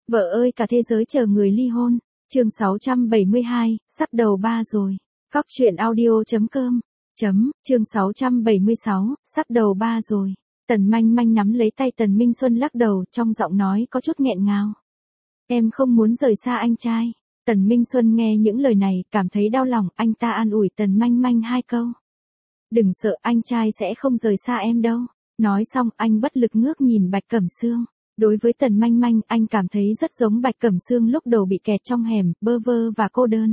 Vợ ơi cả thế giới chờ người ly hôn. Chương 672, sắp đầu ba rồi. Góc truyện audio.com. Chương 676, sắp đầu ba rồi. Tần Manh Manh nắm lấy tay Tần Minh Xuân lắc đầu, trong giọng nói có chút nghẹn ngào. Em không muốn rời xa anh trai. Tần Minh Xuân nghe những lời này, cảm thấy đau lòng, anh ta an ủi Tần Manh Manh hai câu. Đừng sợ, anh trai sẽ không rời xa em đâu. Nói xong, anh bất lực ngước nhìn Bạch Cẩm Sương. Đối với Tần Manh Manh, anh cảm thấy rất giống Bạch Cẩm Sương lúc đầu bị kẹt trong hẻm, bơ vơ và cô đơn.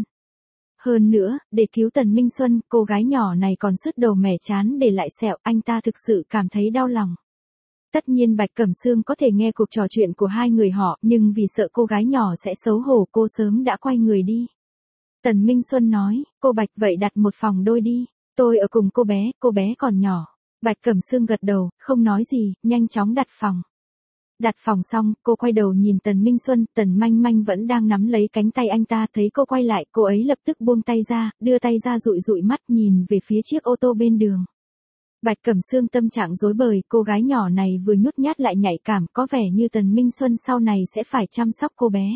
Hơn nữa, để cứu Tần Minh Xuân, cô gái nhỏ này còn sứt đầu mẻ chán để lại sẹo, anh ta thực sự cảm thấy đau lòng. Tất nhiên Bạch Cẩm Sương có thể nghe cuộc trò chuyện của hai người họ, nhưng vì sợ cô gái nhỏ sẽ xấu hổ cô sớm đã quay người đi. Tần Minh Xuân nói, cô Bạch vậy đặt một phòng đôi đi, tôi ở cùng cô bé còn nhỏ. Bạch Cẩm Sương gật đầu, không nói gì, nhanh chóng đặt phòng. Đặt phòng xong, cô quay đầu nhìn Tần Minh Xuân, Tần Manh Manh vẫn đang nắm lấy cánh tay anh ta, thấy cô quay lại, cô ấy lập tức buông tay ra, đưa tay ra dụi dụi mắt nhìn về phía chiếc ô tô bên đường. Bạch Cẩm Sương tâm trạng rối bời, cô gái nhỏ này vừa nhút nhát lại nhạy cảm, có vẻ như Tần Minh Xuân sau này sẽ phải chăm sóc cô bé.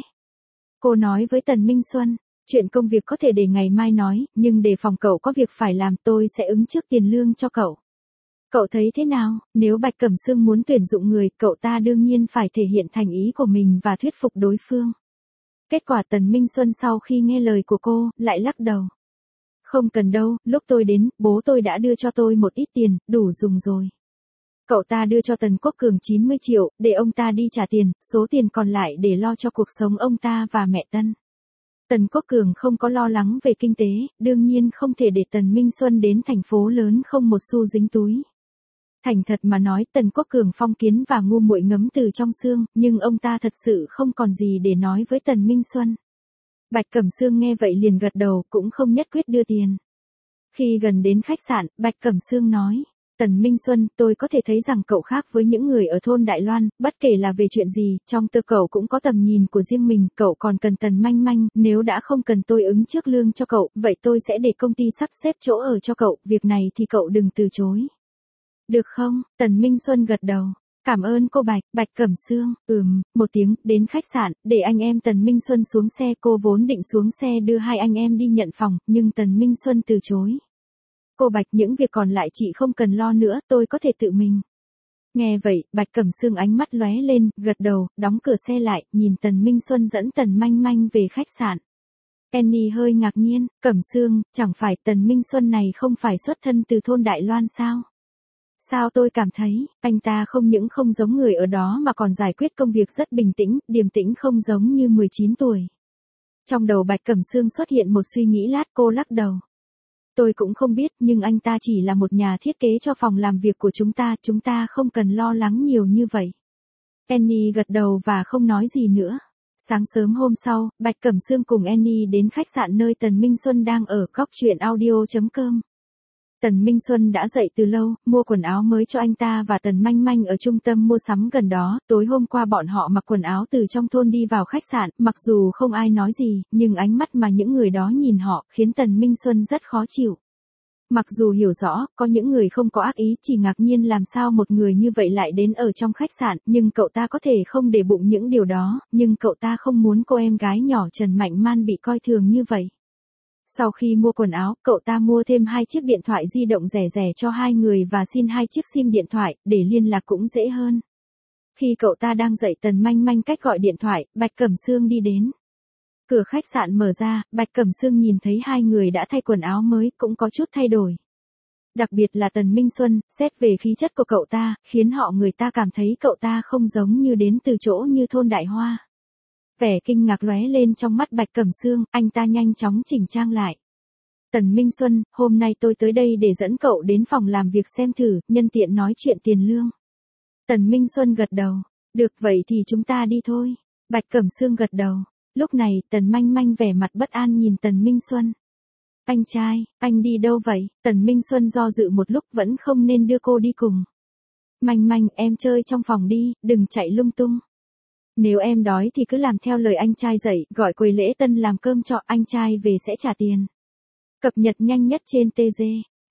Cô nói với Tần Minh Xuân, chuyện công việc có thể để ngày mai nói, nhưng để phòng cậu có việc phải làm, tôi sẽ ứng trước tiền lương cho cậu. Cậu thấy thế nào, nếu Bạch Cẩm Sương muốn tuyển dụng người, cậu ta đương nhiên phải thể hiện thành ý của mình và thuyết phục đối phương. Kết quả Tần Minh Xuân sau khi nghe lời của cô, lại lắc đầu. Không cần đâu, lúc tôi đến, bố tôi đã đưa cho tôi một ít tiền, đủ dùng rồi. Cậu ta đưa cho Tần Quốc Cường 90 triệu, để ông ta đi trả tiền, số tiền còn lại để lo cho cuộc sống ông ta và mẹ Tân. Tần Quốc Cường không có lo lắng về kinh tế, đương nhiên không thể để Tần Minh Xuân đến thành phố lớn không một xu dính túi. Thành thật mà nói, Tần Quốc Cường phong kiến và ngu muội ngấm từ trong xương, nhưng ông ta thật sự không còn gì để nói với Tần Minh Xuân. Bạch Cẩm Sương nghe vậy liền gật đầu, cũng không nhất quyết đưa tiền. Khi gần đến khách sạn, Bạch Cẩm Sương nói, Tần Minh Xuân, tôi có thể thấy rằng cậu khác với những người ở thôn Đại Loan, bất kể là về chuyện gì, trong tư cậu cũng có tầm nhìn của riêng mình, cậu còn cần Tần Manh Manh, nếu đã không cần tôi ứng trước lương cho cậu, vậy tôi sẽ để công ty sắp xếp chỗ ở cho cậu, việc này thì cậu đừng từ chối. Được không? Tần Minh Xuân gật đầu. Cảm ơn cô Bạch. Bạch Cẩm Sương, một tiếng, đến khách sạn, để anh em Tần Minh Xuân xuống xe, cô vốn định xuống xe đưa hai anh em đi nhận phòng, nhưng Tần Minh Xuân từ chối. Cô Bạch, những việc còn lại chị không cần lo nữa, tôi có thể tự mình. Nghe vậy, Bạch Cẩm Sương ánh mắt lóe lên, gật đầu, đóng cửa xe lại, nhìn Tần Minh Xuân dẫn Tần Manh Manh về khách sạn. Annie hơi ngạc nhiên, Cẩm Sương, chẳng phải Tần Minh Xuân này không phải xuất thân từ thôn Đại Loan sao? Sao tôi cảm thấy, anh ta không những không giống người ở đó mà còn giải quyết công việc rất bình tĩnh, điềm tĩnh không giống như 19 tuổi. Trong đầu Bạch Cẩm Sương xuất hiện một suy nghĩ lát, cô lắc đầu. Tôi cũng không biết, nhưng anh ta chỉ là một nhà thiết kế cho phòng làm việc của chúng ta không cần lo lắng nhiều như vậy. Annie gật đầu và không nói gì nữa. Sáng sớm hôm sau, Bạch Cẩm Sương cùng Annie đến khách sạn nơi Tần Minh Xuân đang ở, góc truyện audio.com. Tần Minh Xuân đã dậy từ lâu, mua quần áo mới cho anh ta và Tần Manh Manh ở trung tâm mua sắm gần đó, tối hôm qua bọn họ mặc quần áo từ trong thôn đi vào khách sạn, mặc dù không ai nói gì, nhưng ánh mắt mà những người đó nhìn họ, khiến Tần Minh Xuân rất khó chịu. Mặc dù hiểu rõ, có những người không có ác ý, chỉ ngạc nhiên làm sao một người như vậy lại đến ở trong khách sạn, nhưng cậu ta có thể không để bụng những điều đó, nhưng cậu ta không muốn cô em gái nhỏ Trần Mạnh Man bị coi thường như vậy. Sau khi mua quần áo, cậu ta mua thêm 2 chiếc điện thoại di động rẻ rẻ cho hai người và xin 2 chiếc SIM điện thoại, để liên lạc cũng dễ hơn. Khi cậu ta đang dạy Tần Manh Manh cách gọi điện thoại, Bạch Cẩm Sương đi đến. Cửa khách sạn mở ra, Bạch Cẩm Sương nhìn thấy hai người đã thay quần áo mới, cũng có chút thay đổi. Đặc biệt là Tần Minh Xuân, xét về khí chất của cậu ta, khiến người ta cảm thấy cậu ta không giống như đến từ chỗ như thôn Đại Hoa. Vẻ kinh ngạc lóe lên trong mắt Bạch Cẩm Sương, anh ta nhanh chóng chỉnh trang lại. Tần Minh Xuân, hôm nay tôi tới đây để dẫn cậu đến phòng làm việc xem thử, nhân tiện nói chuyện tiền lương. Tần Minh Xuân gật đầu. Được vậy thì chúng ta đi thôi. Bạch Cẩm Sương gật đầu. Lúc này, Tần Manh Manh vẻ mặt bất an nhìn Tần Minh Xuân. Anh trai, anh đi đâu vậy? Tần Minh Xuân do dự một lúc vẫn không nên đưa cô đi cùng. Manh Manh, em chơi trong phòng đi, đừng chạy lung tung. Nếu em đói thì cứ làm theo lời anh trai dạy, gọi quầy lễ tân làm cơm cho, anh trai về sẽ trả tiền. Cập nhật nhanh nhất trên TG,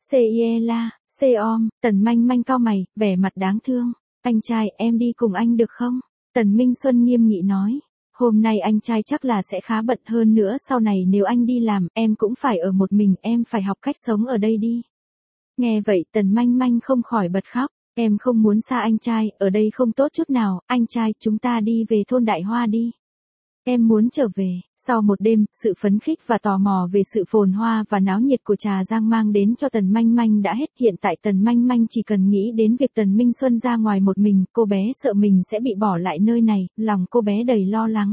CIELA, COM, Tần Manh Manh cau mày, vẻ mặt đáng thương. Anh trai, em đi cùng anh được không? Tần Minh Xuân nghiêm nghị nói. hôm nay anh trai chắc là sẽ khá bận, hơn nữa sau này nếu anh đi làm, em cũng phải ở một mình, em phải học cách sống ở đây đi. Nghe vậy Tần Manh Manh không khỏi bật khóc, em không muốn xa anh trai, ở đây không tốt chút nào, anh trai chúng ta đi về thôn Đại Hoa đi. Em muốn trở về. Sau một đêm, sự phấn khích và tò mò về sự phồn hoa và náo nhiệt của Trà Giang mang đến cho Tần Manh Manh đã hết. Hiện tại Tần Manh Manh chỉ cần nghĩ đến việc Tần Minh Xuân ra ngoài một mình, cô bé sợ mình sẽ bị bỏ lại nơi này, lòng cô bé đầy lo lắng.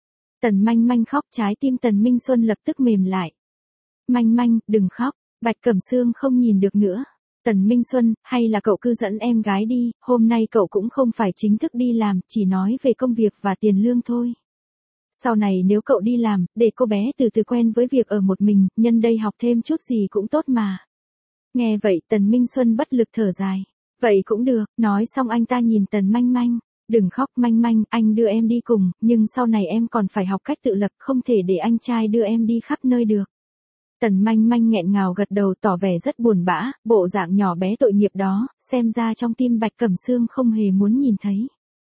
Tần Manh Manh khóc, trái tim Tần Minh Xuân lập tức mềm lại. Manh Manh, đừng khóc, Bạch Cẩm Sương không nhìn được nữa. Tần Minh Xuân, hay là cậu cứ dẫn em gái đi, hôm nay cậu cũng không phải chính thức đi làm, chỉ nói về công việc và tiền lương thôi. Sau này nếu cậu đi làm, để cô bé từ từ quen với việc ở một mình, nhân đây học thêm chút gì cũng tốt mà. Nghe vậy Tần Minh Xuân bất lực thở dài. Vậy cũng được, nói xong anh ta nhìn Tần Manh Manh. Đừng khóc Manh Manh, anh đưa em đi cùng, nhưng sau này em còn phải học cách tự lập, không thể để anh trai đưa em đi khắp nơi được. Tần Manh Manh nghẹn ngào gật đầu tỏ vẻ rất buồn bã, bộ dạng nhỏ bé tội nghiệp đó, xem ra trong tim Bạch Cẩm Sương không hề muốn nhìn thấy.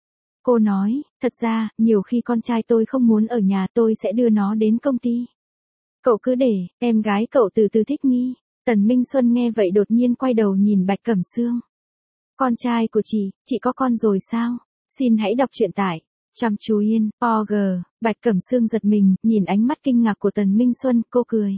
Cô nói, thật ra, nhiều khi con trai tôi không muốn ở nhà, tôi sẽ đưa nó đến công ty. Cậu cứ để, em gái cậu từ từ thích nghi. Tần Minh Xuân nghe vậy đột nhiên quay đầu nhìn Bạch Cẩm Sương. Con trai của chị có con rồi sao? Xin hãy đọc truyện tại Chăm Chú Yên, OG. Bạch Cẩm Sương giật mình, nhìn ánh mắt kinh ngạc của Tần Minh Xuân, cô cười.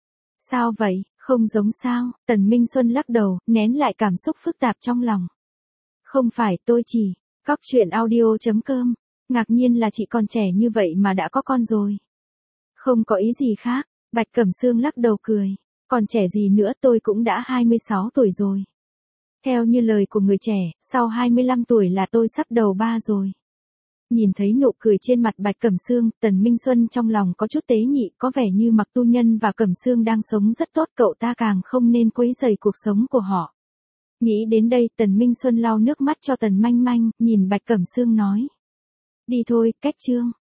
Sao vậy, không giống sao? Tần Minh Xuân lắc đầu, nén lại cảm xúc phức tạp trong lòng. Không phải, tôi chỉ... Cóc truyện audio.com. Ngạc nhiên là chị còn trẻ như vậy mà đã có con rồi. Không có ý gì khác. Bạch Cẩm Sương lắc đầu cười. Còn trẻ gì nữa, tôi cũng đã 26 tuổi rồi. Theo như lời của người trẻ, sau 25 tuổi là tôi sắp đầu 3 rồi. Nhìn thấy nụ cười trên mặt Bạch Cẩm Sương, Tần Minh Xuân trong lòng có chút tế nhị, có vẻ như Mặc Tu Nhân và Cẩm Sương đang sống rất tốt, cậu ta càng không nên quấy rầy cuộc sống của họ. Nghĩ đến đây, Tần Minh Xuân lau nước mắt cho Tần Manh Manh, nhìn Bạch Cẩm Sương nói. Đi thôi, cách chương.